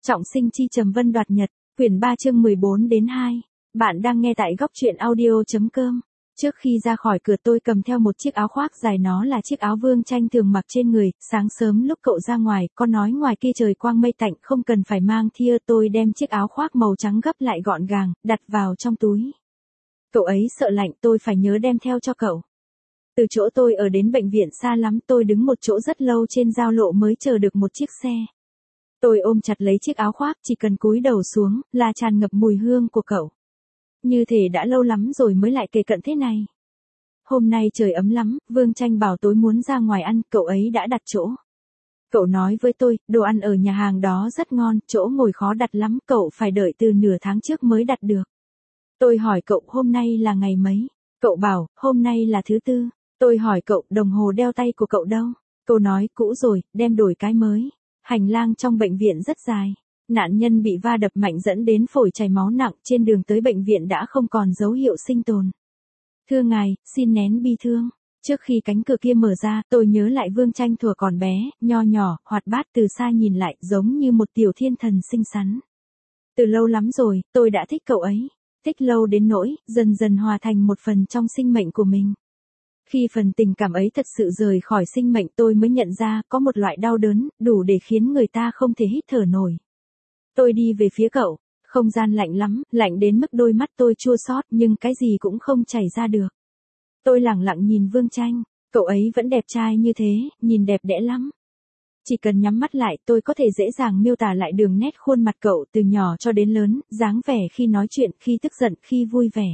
Trọng sinh chi trầm vân đoạt nhật, quyển 3 chương 14 đến 2. Bạn đang nghe tại góc truyện audio.com. Trước khi ra khỏi cửa tôi cầm theo một chiếc áo khoác dài, nó là chiếc áo Vương Tranh thường mặc trên người. Sáng sớm lúc cậu ra ngoài, có nói ngoài kia trời quang mây tạnh, không cần phải mang thia. Tôi đem chiếc áo khoác màu trắng gấp lại gọn gàng, đặt vào trong túi. Cậu ấy sợ lạnh, tôi phải nhớ đem theo cho cậu. Từ chỗ tôi ở đến bệnh viện xa lắm, tôi đứng một chỗ rất lâu trên giao lộ mới chờ được một chiếc xe. Tôi ôm chặt lấy chiếc áo khoác, chỉ cần cúi đầu xuống, là tràn ngập mùi hương của cậu. Như thể đã lâu lắm rồi mới lại kề cận thế này. Hôm nay trời ấm lắm, Vương Tranh bảo tối muốn ra ngoài ăn, cậu ấy đã đặt chỗ. Cậu nói với tôi, đồ ăn ở nhà hàng đó rất ngon, chỗ ngồi khó đặt lắm, cậu phải đợi từ nửa tháng trước mới đặt được. Tôi hỏi cậu hôm nay là ngày mấy? Cậu bảo, hôm nay là thứ tư. Tôi hỏi cậu, đồng hồ đeo tay của cậu đâu? Cậu nói, cũ rồi, đem đổi cái mới. Hành lang trong bệnh viện rất dài. Nạn nhân bị va đập mạnh dẫn đến phổi chảy máu nặng, trên đường tới bệnh viện đã không còn dấu hiệu sinh tồn. Thưa ngài, xin nén bi thương. Trước khi cánh cửa kia mở ra, tôi nhớ lại Vương Tranh thuở còn bé, nho nhỏ, hoạt bát, từ xa nhìn lại, giống như một tiểu thiên thần xinh xắn. Từ lâu lắm rồi, tôi đã thích cậu ấy. Thích lâu đến nỗi, dần dần hòa thành một phần trong sinh mệnh của mình. Khi phần tình cảm ấy thật sự rời khỏi sinh mệnh, tôi mới nhận ra có một loại đau đớn, đủ để khiến người ta không thể hít thở nổi. Tôi đi về phía cậu, không gian lạnh lắm, lạnh đến mức đôi mắt tôi chua xót, nhưng cái gì cũng không chảy ra được. Tôi lẳng lặng nhìn Vương Tranh, cậu ấy vẫn đẹp trai như thế, nhìn đẹp đẽ lắm. Chỉ cần nhắm mắt lại, tôi có thể dễ dàng miêu tả lại đường nét khuôn mặt cậu từ nhỏ cho đến lớn, dáng vẻ khi nói chuyện, khi tức giận, khi vui vẻ.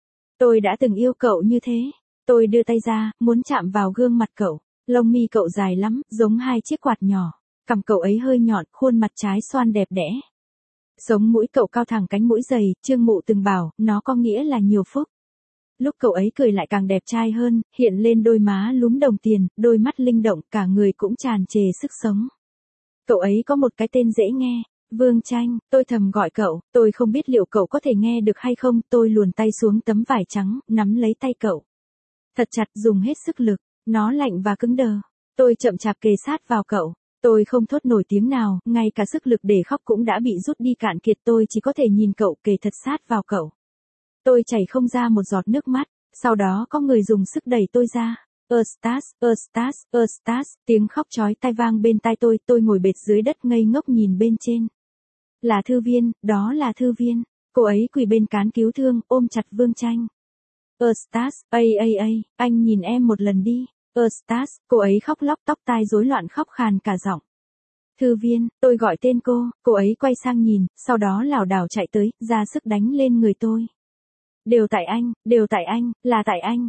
Tôi đã từng yêu cậu như thế. Tôi đưa tay ra, muốn chạm vào gương mặt cậu. Lông mi cậu dài lắm, giống hai chiếc quạt nhỏ. Cằm cậu ấy hơi nhọn, khuôn mặt trái xoan đẹp đẽ. Sống mũi cậu cao thẳng, cánh mũi dày, Trương Mụ từng bảo, nó có nghĩa là nhiều phúc. Lúc cậu ấy cười lại càng đẹp trai hơn, hiện lên đôi má lúm đồng tiền, đôi mắt linh động, cả người cũng tràn trề sức sống. Cậu ấy có một cái tên dễ nghe, Vương Tranh, tôi thầm gọi cậu, tôi không biết liệu cậu có thể nghe được hay không, tôi luồn tay xuống tấm vải trắng, nắm lấy tay cậu. Thật chặt, dùng hết sức lực, nó lạnh và cứng đờ. Tôi chậm chạp kề sát vào cậu. Tôi không thốt nổi tiếng nào, ngay cả sức lực để khóc cũng đã bị rút đi cạn kiệt, tôi chỉ có thể nhìn cậu kề thật sát vào cậu. Tôi chảy không ra một giọt nước mắt, sau đó có người dùng sức đẩy tôi ra. Eustace, Eustace, Eustace, tiếng khóc chói tai vang bên tai tôi ngồi bệt dưới đất ngây ngốc nhìn bên trên. Là Thư Viên, đó là Thư Viên. Cô ấy quỳ bên cán cứu thương, ôm chặt Vương Tranh. Eustace, anh nhìn em một lần đi. Eustace, cô ấy khóc lóc, tóc tai rối loạn, khóc khàn cả giọng. Thư Viên, tôi gọi tên cô ấy quay sang nhìn, sau đó lảo đảo chạy tới, ra sức đánh lên người tôi. Đều tại anh, là tại anh,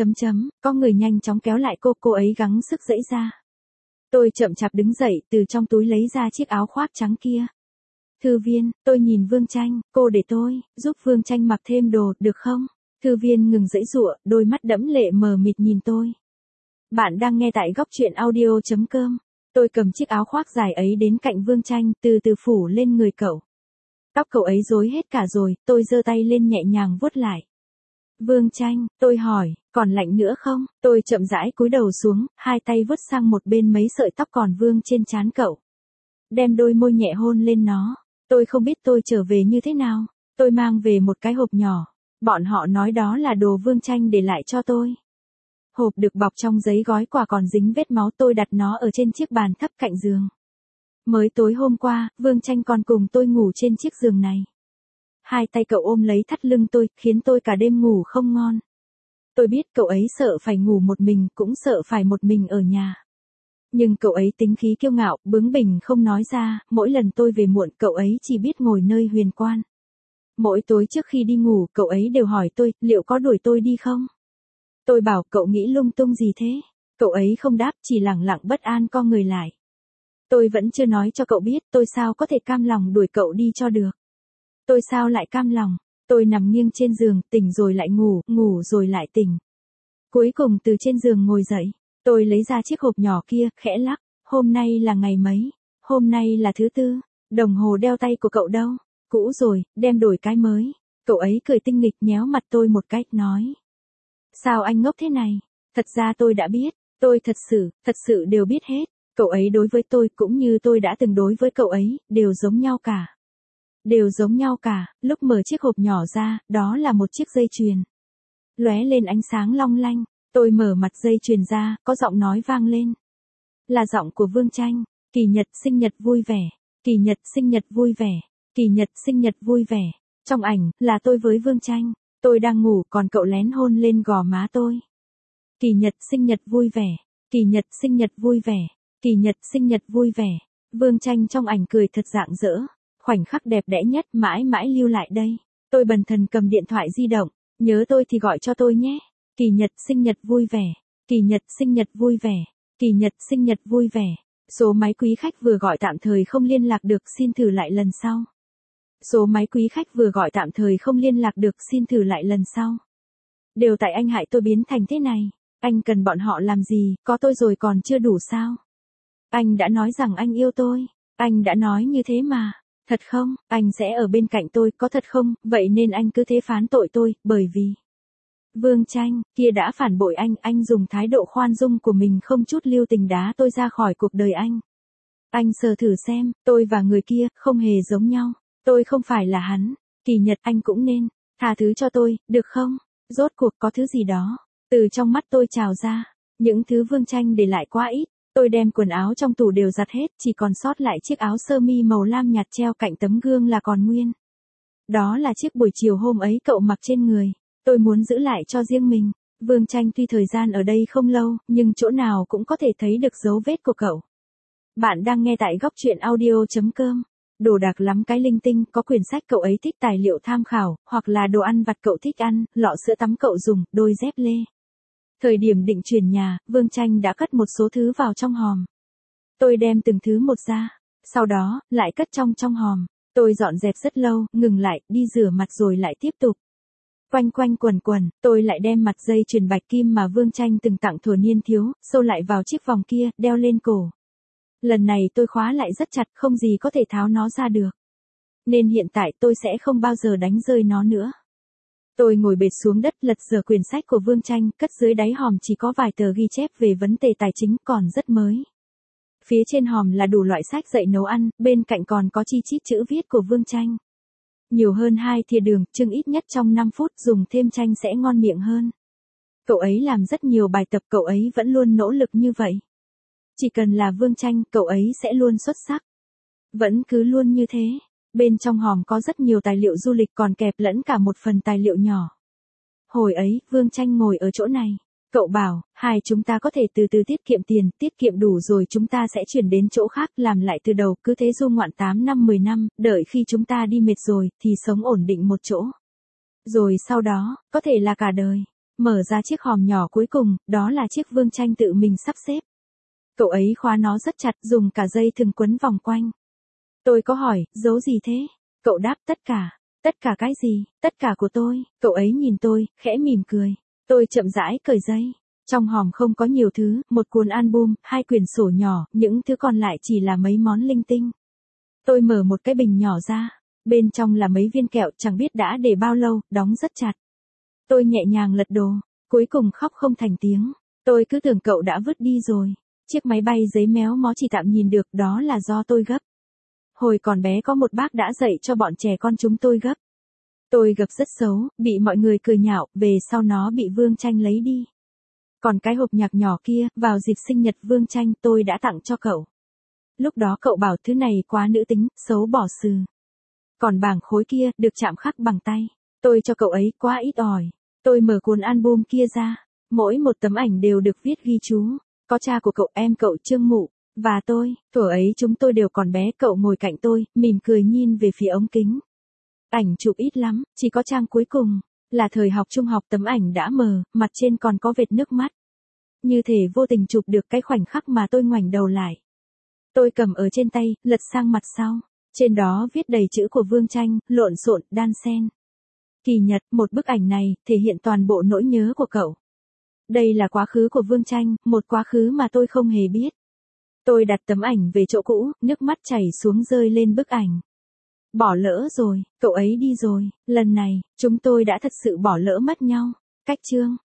có người nhanh chóng kéo lại cô ấy gắng sức giãy ra. Tôi chậm chạp đứng dậy, từ trong túi lấy ra chiếc áo khoác trắng kia. Thư Viên, tôi nhìn Vương Tranh, cô để tôi giúp Vương Tranh mặc thêm đồ, được không? Thư Viên ngừng giãy giụa, đôi mắt đẫm lệ mờ mịt nhìn tôi. Bạn đang nghe tại góc truyện audio.com. Tôi cầm chiếc áo khoác dài ấy đến cạnh Vương Tranh, từ từ phủ lên người cậu. Tóc cậu ấy rối hết cả rồi, tôi giơ tay lên nhẹ nhàng vuốt lại. Vương Tranh, tôi hỏi, còn lạnh nữa không? Tôi chậm rãi cúi đầu xuống, hai tay vuốt sang một bên mấy sợi tóc còn vương trên trán cậu. Đem đôi môi nhẹ hôn lên nó. Tôi không biết tôi trở về như thế nào. Tôi mang về một cái hộp nhỏ. Bọn họ nói đó là đồ Vương Tranh để lại cho tôi. Hộp được bọc trong giấy gói quà còn dính vết máu, tôi đặt nó ở trên chiếc bàn thấp cạnh giường. Mới tối hôm qua, Vương Tranh còn cùng tôi ngủ trên chiếc giường này. Hai tay cậu ôm lấy thắt lưng tôi, khiến tôi cả đêm ngủ không ngon. Tôi biết cậu ấy sợ phải ngủ một mình, cũng sợ phải một mình ở nhà. Nhưng cậu ấy tính khí kiêu ngạo, bướng bỉnh không nói ra, mỗi lần tôi về muộn cậu ấy chỉ biết ngồi nơi huyền quan. Mỗi tối trước khi đi ngủ, cậu ấy đều hỏi tôi, liệu có đuổi tôi đi không? Tôi bảo, cậu nghĩ lung tung gì thế? Cậu ấy không đáp, chỉ lẳng lặng bất an co người lại. Tôi vẫn chưa nói cho cậu biết, tôi sao có thể cam lòng đuổi cậu đi cho được. Tôi sao lại cam lòng? Tôi nằm nghiêng trên giường, tỉnh rồi lại ngủ, ngủ rồi lại tỉnh. Cuối cùng từ trên giường ngồi dậy, tôi lấy ra chiếc hộp nhỏ kia, khẽ lắc. Hôm nay là ngày mấy? Hôm nay là thứ tư. Đồng hồ đeo tay của cậu đâu? Cũ rồi, đem đổi cái mới. Cậu ấy cười tinh nghịch nhéo mặt tôi một cách, nói. Sao anh ngốc thế này? Thật ra tôi đã biết, tôi thật sự đều biết hết. Cậu ấy đối với tôi cũng như tôi đã từng đối với cậu ấy, đều giống nhau cả. Đều giống nhau cả, lúc mở chiếc hộp nhỏ ra, đó là một chiếc dây chuyền. Lóe lên ánh sáng long lanh, tôi mở mặt dây chuyền ra, có giọng nói vang lên. Là giọng của Vương Tranh, kỳ nhật sinh nhật vui vẻ, kỳ nhật sinh nhật vui vẻ, kỳ nhật sinh nhật vui vẻ. Trong ảnh, là tôi với Vương Tranh, tôi đang ngủ còn cậu lén hôn lên gò má tôi. Kỳ nhật sinh nhật vui vẻ, kỳ nhật sinh nhật vui vẻ, kỳ nhật sinh nhật vui vẻ. Vương Tranh trong ảnh cười thật rạng rỡ, khoảnh khắc đẹp đẽ nhất mãi mãi lưu lại đây. Tôi bần thần cầm điện thoại di động, nhớ tôi thì gọi cho tôi nhé. Kỳ nhật sinh nhật vui vẻ, kỳ nhật sinh nhật vui vẻ, kỳ nhật sinh nhật vui vẻ. Số máy quý khách vừa gọi tạm thời không liên lạc được, xin thử lại lần sau. Số máy quý khách vừa gọi tạm thời không liên lạc được, xin thử lại lần sau. Đều tại anh hại tôi biến thành thế này. Anh cần bọn họ làm gì, có tôi rồi còn chưa đủ sao? Anh đã nói rằng anh yêu tôi. Anh đã nói như thế mà. Thật không, anh sẽ ở bên cạnh tôi, có thật không? Vậy nên anh cứ thế phán tội tôi, bởi vì Vương Tranh kia đã phản bội anh dùng thái độ khoan dung của mình không chút lưu tình đá tôi ra khỏi cuộc đời anh. Anh sờ thử xem, tôi và người kia không hề giống nhau. Tôi không phải là hắn. Kỳ nhật anh cũng nên tha thứ cho tôi, được không? Rốt cuộc có thứ gì đó từ trong mắt tôi trào ra. Những thứ Vương Tranh để lại quá ít. Tôi đem quần áo trong tủ đều giặt hết, chỉ còn sót lại chiếc áo sơ mi màu lam nhạt treo cạnh tấm gương là còn nguyên. Đó là chiếc buổi chiều hôm ấy cậu mặc trên người. Tôi muốn giữ lại cho riêng mình. Vương Tranh tuy thời gian ở đây không lâu, nhưng chỗ nào cũng có thể thấy được dấu vết của cậu. Bạn đang nghe tại góc truyện audio.com. Đồ đạc lắm cái linh tinh, có quyển sách cậu ấy thích tài liệu tham khảo, hoặc là đồ ăn vặt cậu thích ăn, lọ sữa tắm cậu dùng, đôi dép lê. Thời điểm định chuyển nhà, Vương Tranh đã cất một số thứ vào trong hòm. Tôi đem từng thứ một ra, sau đó, lại cất trong hòm. Tôi dọn dẹp rất lâu, ngừng lại, đi rửa mặt rồi lại tiếp tục. Quanh quanh quẩn quẩn, tôi lại đem mặt dây chuyền bạch kim mà Vương Tranh từng tặng thuở niên thiếu, sâu lại vào chiếc vòng kia, đeo lên cổ. Lần này tôi khóa lại rất chặt, không gì có thể tháo nó ra được. Nên hiện tại tôi sẽ không bao giờ đánh rơi nó nữa. Tôi ngồi bệt xuống đất lật dở quyển sách của Vương Tranh, cất dưới đáy hòm chỉ có vài tờ ghi chép về vấn đề tài chính còn rất mới. Phía trên hòm là đủ loại sách dạy nấu ăn, bên cạnh còn có chi chít chữ viết của Vương Tranh. Nhiều hơn 2 thìa đường, chưng ít nhất trong 5 phút, dùng thêm chanh sẽ ngon miệng hơn. Cậu ấy làm rất nhiều bài tập, cậu ấy vẫn luôn nỗ lực như vậy. Chỉ cần là Vương Tranh, cậu ấy sẽ luôn xuất sắc. Vẫn cứ luôn như thế. Bên trong hòm có rất nhiều tài liệu du lịch còn kẹp lẫn cả một phần tài liệu nhỏ. Hồi ấy, Vương Tranh ngồi ở chỗ này. Cậu bảo, hai chúng ta có thể từ từ tiết kiệm tiền, tiết kiệm đủ rồi chúng ta sẽ chuyển đến chỗ khác, làm lại từ đầu, cứ thế du ngoạn 8 năm 10 năm, đợi khi chúng ta đi mệt rồi, thì sống ổn định một chỗ. Rồi sau đó, có thể là cả đời. Mở ra chiếc hòm nhỏ cuối cùng, đó là chiếc Vương Tranh tự mình sắp xếp. Cậu ấy khóa nó rất chặt, dùng cả dây thừng quấn vòng quanh. Tôi có hỏi, giấu gì thế? Cậu đáp, tất cả. Tất cả cái gì? Tất cả của tôi. Cậu ấy nhìn tôi, khẽ mỉm cười. Tôi chậm rãi cởi dây. Trong hòm không có nhiều thứ, một cuốn album, 2 quyển sổ nhỏ, những thứ còn lại chỉ là mấy món linh tinh. Tôi mở một cái bình nhỏ ra. Bên trong là mấy viên kẹo chẳng biết đã để bao lâu, đóng rất chặt. Tôi nhẹ nhàng lật đồ, cuối cùng khóc không thành tiếng. Tôi cứ tưởng cậu đã vứt đi rồi. Chiếc máy bay giấy méo mó chỉ tạm nhìn được, đó là do tôi gấp. Hồi còn bé có một bác đã dạy cho bọn trẻ con chúng tôi gấp. Tôi gấp rất xấu, bị mọi người cười nhạo, về sau nó bị Vương Tranh lấy đi. Còn cái hộp nhạc nhỏ kia, vào dịp sinh nhật Vương Tranh tôi đã tặng cho cậu. Lúc đó cậu bảo thứ này quá nữ tính, xấu bỏ sừ. Còn bảng khối kia, được chạm khắc bằng tay. Tôi cho cậu ấy quá ít ỏi. Tôi mở cuốn album kia ra. Mỗi một tấm ảnh đều được viết ghi chú. Có cha của cậu, em cậu Trương Mụ, và tôi. Thuở ấy chúng tôi đều còn bé, cậu ngồi cạnh tôi, mỉm cười nhìn về phía ống kính. Ảnh chụp ít lắm, chỉ có trang cuối cùng. Là thời học trung học, tấm ảnh đã mờ, mặt trên còn có vệt nước mắt. Như thể vô tình chụp được cái khoảnh khắc mà tôi ngoảnh đầu lại. Tôi cầm ở trên tay, lật sang mặt sau. Trên đó viết đầy chữ của Vương Tranh, lộn xộn, đan xen. Kỳ nhật, một bức ảnh này, thể hiện toàn bộ nỗi nhớ của cậu. Đây là quá khứ của Vương Tranh, một quá khứ mà tôi không hề biết. Tôi đặt tấm ảnh về chỗ cũ, nước mắt chảy xuống rơi lên bức ảnh. Bỏ lỡ rồi, cậu ấy đi rồi, lần này, chúng tôi đã thật sự bỏ lỡ mất nhau. Cách chương.